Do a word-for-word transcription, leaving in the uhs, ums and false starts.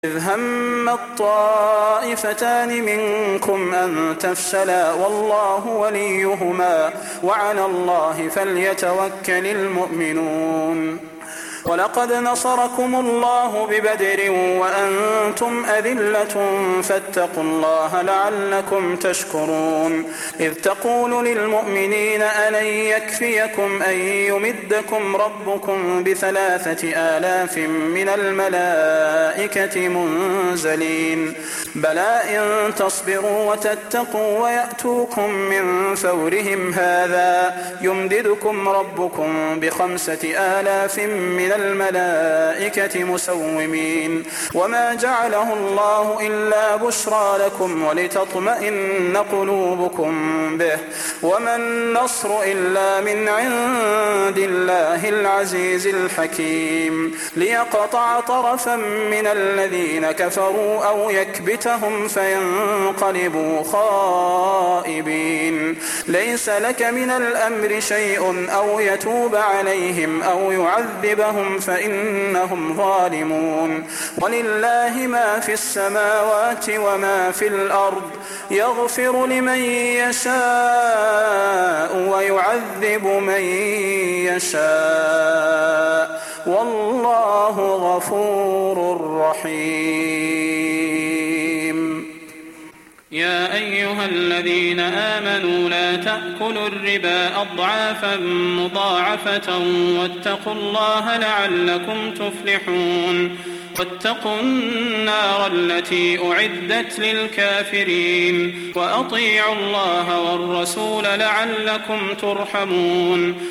إذ هم الطائفتان منكم أن تفشلا والله وليهما وعلى الله فليتوكل المؤمنون. ولقد نصركم الله ببدر وأنتم أذلة فاتقوا الله لعلكم تشكرون. إذ تقول للمؤمنين ألن يكفيكم أن يمدكم ربكم بثلاثة آلاف من الملائكة منزلين بلى إن تصبروا وتتقوا ويأتوكم من فورهم هذا يمددكم ربكم بخمسة آلاف من الملائكة مسومين. وما جعله الله إلا بشرى لكم ولتطمئن قلوبكم به وما النصر إلا من عند الله العزيز الحكيم ليقطع طرفا من الذين كفروا أو يكبتهم فينقلبوا خائبين. ليس لك من الأمر شيء أو يتوب عليهم أو يعذبهم فإنهم ظالمون. ولله ما في السماوات وما في الأرض يغفر لمن يشاء ويعذب من يشاء والله غفور رحيم. يا أيها الذين آمنوا لا تأكلوا الربا أضعافا مضاعفة واتقوا الله لعلكم تفلحون. واتقوا النار التي أعدت للكافرين وأطيعوا الله والرسول لعلكم ترحمون.